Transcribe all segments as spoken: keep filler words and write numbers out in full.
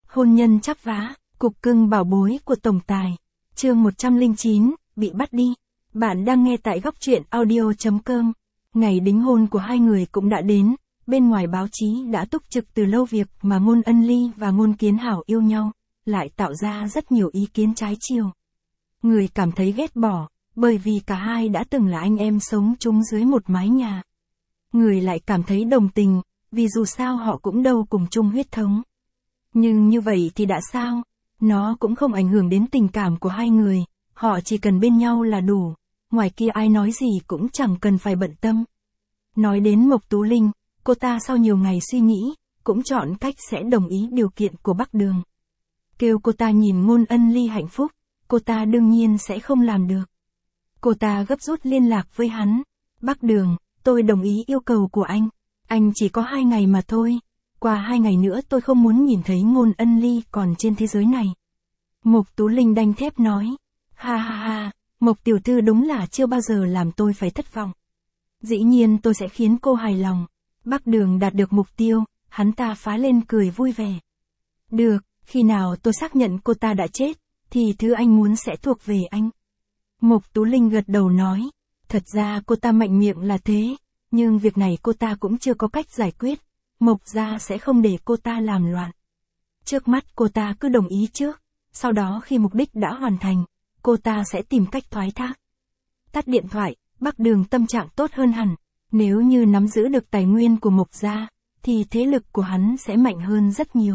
Hôn nhân chắp vá, cục cưng bảo bối của tổng tài. Chương một trăm lẻ chín, bị bắt đi. Bạn đang nghe tại góc truyện audio chấm com. Ngày đính hôn của hai người cũng đã đến, bên ngoài báo chí đã túc trực từ lâu việc mà Ngôn Ân Ly và Ngôn Kiến Hảo yêu nhau, lại tạo ra rất nhiều ý kiến trái chiều. Người cảm thấy ghét bỏ, bởi vì cả hai đã từng là anh em sống chung dưới một mái nhà. Người lại cảm thấy đồng tình, vì dù sao họ cũng đâu cùng chung huyết thống. Nhưng như vậy thì đã sao? Nó cũng không ảnh hưởng đến tình cảm của hai người, họ chỉ cần bên nhau là đủ, ngoài kia ai nói gì cũng chẳng cần phải bận tâm. Nói đến Mộc Tú Linh, cô ta sau nhiều ngày suy nghĩ, cũng chọn cách sẽ đồng ý điều kiện của Bắc Đường. Kêu cô ta nhìn Ngôn Ân Ly hạnh phúc, cô ta đương nhiên sẽ không làm được. Cô ta gấp rút liên lạc với hắn. Bắc Đường, tôi đồng ý yêu cầu của anh. Anh chỉ có hai ngày mà thôi. Qua hai ngày nữa tôi không muốn nhìn thấy Ngôn Ân Ly còn trên thế giới này. Mộc Tú Linh đanh thép nói. Ha ha ha, Mộc tiểu thư đúng là chưa bao giờ làm tôi phải thất vọng. Dĩ nhiên tôi sẽ khiến cô hài lòng. Bắc Đường đạt được mục tiêu, hắn ta phá lên cười vui vẻ. Được, khi nào tôi xác nhận cô ta đã chết, thì thứ anh muốn sẽ thuộc về anh. Mộc Tú Linh gật đầu nói. Thật ra cô ta mạnh miệng là thế, nhưng việc này cô ta cũng chưa có cách giải quyết. Mộc gia sẽ không để cô ta làm loạn. Trước mắt cô ta cứ đồng ý trước, sau đó khi mục đích đã hoàn thành, cô ta sẽ tìm cách thoái thác. Tắt điện thoại, Bắc Đường tâm trạng tốt hơn hẳn. Nếu như nắm giữ được tài nguyên của Mộc gia, thì thế lực của hắn sẽ mạnh hơn rất nhiều.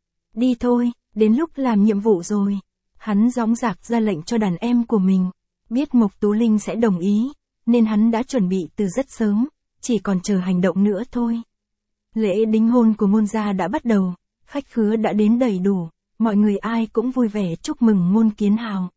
Đi thôi, đến lúc làm nhiệm vụ rồi. Hắn dõng dạc ra lệnh cho đàn em của mình. Biết Mộc Tú Linh sẽ đồng ý, nên hắn đã chuẩn bị từ rất sớm, chỉ còn chờ hành động nữa thôi. Lễ đính hôn của Ngôn gia đã bắt đầu, khách khứa đã đến đầy đủ, mọi người ai cũng vui vẻ chúc mừng Ngôn Kiến Hảo.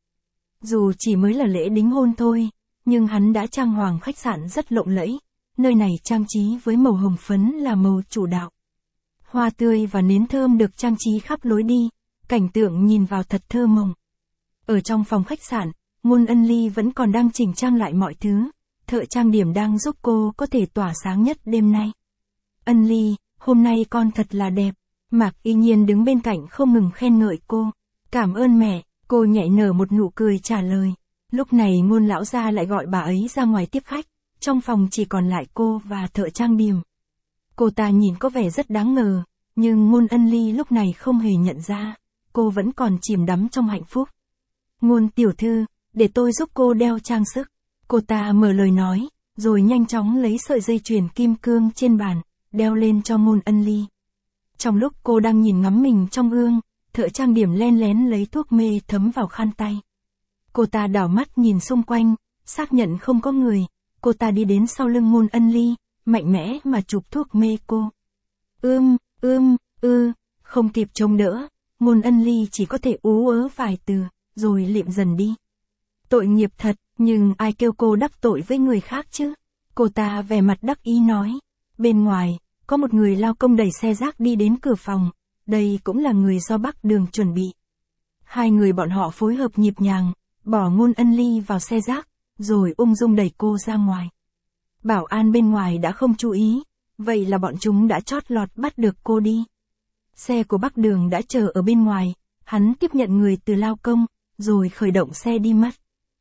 Dù chỉ mới là lễ đính hôn thôi, nhưng hắn đã trang hoàng khách sạn rất lộng lẫy, nơi này trang trí với màu hồng phấn là màu chủ đạo. Hoa tươi và nến thơm được trang trí khắp lối đi, cảnh tượng nhìn vào thật thơ mộng. Ở trong phòng khách sạn, Ngôn Ân Ly vẫn còn đang chỉnh trang lại mọi thứ, thợ trang điểm đang giúp cô có thể tỏa sáng nhất đêm nay. Ân Ly, hôm nay con thật là đẹp. Mạc Y Nhiên đứng bên cạnh không ngừng khen ngợi cô. Cảm ơn mẹ, cô nhẹ nở một nụ cười trả lời. Lúc này Ngôn lão gia lại gọi bà ấy ra ngoài tiếp khách, trong phòng chỉ còn lại cô và thợ trang điểm. Cô ta nhìn có vẻ rất đáng ngờ, nhưng Ngôn Ân Ly lúc này không hề nhận ra, cô vẫn còn chìm đắm trong hạnh phúc. Ngôn tiểu thư, để tôi giúp cô đeo trang sức. Cô ta mở lời nói, rồi nhanh chóng lấy sợi dây chuyền kim cương trên bàn, đeo lên cho Ngôn Ân Ly. Trong lúc cô đang nhìn ngắm mình trong gương, thợ trang điểm len lén lấy thuốc mê thấm vào khăn tay. Cô ta đảo mắt nhìn xung quanh, xác nhận không có người, cô ta đi đến sau lưng Ngôn Ân Ly, mạnh mẽ mà chụp thuốc mê cô. Ưm, ưm, ư, không kịp chống đỡ, Ngôn Ân Ly chỉ có thể ú ớ vài từ, rồi liệm dần đi. Tội nghiệp thật, nhưng ai kêu cô đắc tội với người khác chứ? Cô ta vẻ mặt đắc ý nói. Bên ngoài, có một người lao công đẩy xe rác đi đến cửa phòng, đây cũng là người do Bắc Đường chuẩn bị. Hai người bọn họ phối hợp nhịp nhàng, bỏ Ngôn Ân Ly vào xe rác, rồi ung dung đẩy cô ra ngoài. Bảo an bên ngoài đã không chú ý, vậy là bọn chúng đã chót lọt bắt được cô đi. Xe của Bắc Đường đã chờ ở bên ngoài, hắn tiếp nhận người từ lao công, rồi khởi động xe đi mất.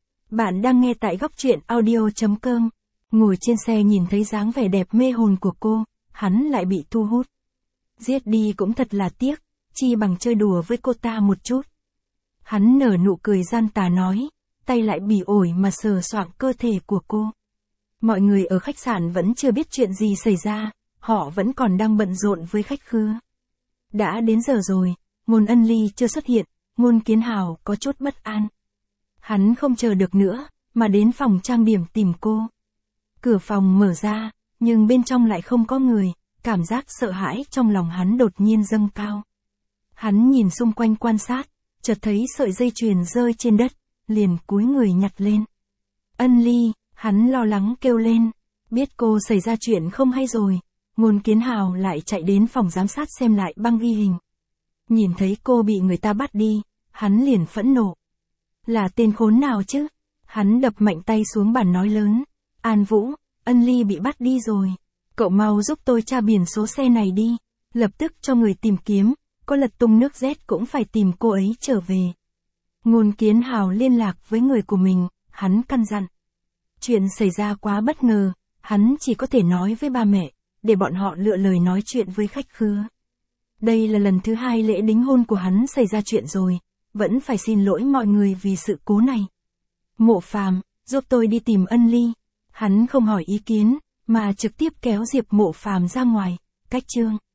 Bạn đang nghe tại góc truyện audio chấm com. Ngồi trên xe nhìn thấy dáng vẻ đẹp mê hồn của cô, hắn lại bị thu hút. Giết đi cũng thật là tiếc, chi bằng chơi đùa với cô ta một chút. Hắn nở nụ cười gian tà nói, tay lại bỉ ổi mà sờ soạng cơ thể của cô. Mọi người ở khách sạn vẫn chưa biết chuyện gì xảy ra, họ vẫn còn đang bận rộn với khách khứa. Đã đến giờ rồi, Ngôn Ân Ly chưa xuất hiện, Ngôn Kiến Hảo có chút bất an. Hắn không chờ được nữa, mà đến phòng trang điểm tìm cô. Cửa phòng mở ra, nhưng bên trong lại không có người, cảm giác sợ hãi trong lòng hắn đột nhiên dâng cao. Hắn nhìn xung quanh quan sát, chợt thấy sợi dây chuyền rơi trên đất, liền cúi người nhặt lên. Ân Ly, hắn lo lắng kêu lên, biết cô xảy ra chuyện không hay rồi. Ngôn Kiến Hảo lại chạy đến phòng giám sát xem lại băng ghi hình. Nhìn thấy cô bị người ta bắt đi, hắn liền phẫn nộ. Là tên khốn nào chứ? Hắn đập mạnh tay xuống bàn nói lớn. An Vũ, Ân Ly bị bắt đi rồi. Cậu mau giúp tôi tra biển số xe này đi. Lập tức cho người tìm kiếm, có lật tung nước rét cũng phải tìm cô ấy trở về. Ngôn Kiến Hào liên lạc với người của mình, hắn căn dặn. Chuyện xảy ra quá bất ngờ, hắn chỉ có thể nói với ba mẹ, để bọn họ lựa lời nói chuyện với khách khứa. Đây là lần thứ hai lễ đính hôn của hắn xảy ra chuyện rồi, vẫn phải xin lỗi mọi người vì sự cố này. Mộ Phàm, giúp tôi đi tìm Ân Ly. Hắn không hỏi ý kiến, mà trực tiếp kéo Diệp Mộ Phàm ra ngoài, cách Trương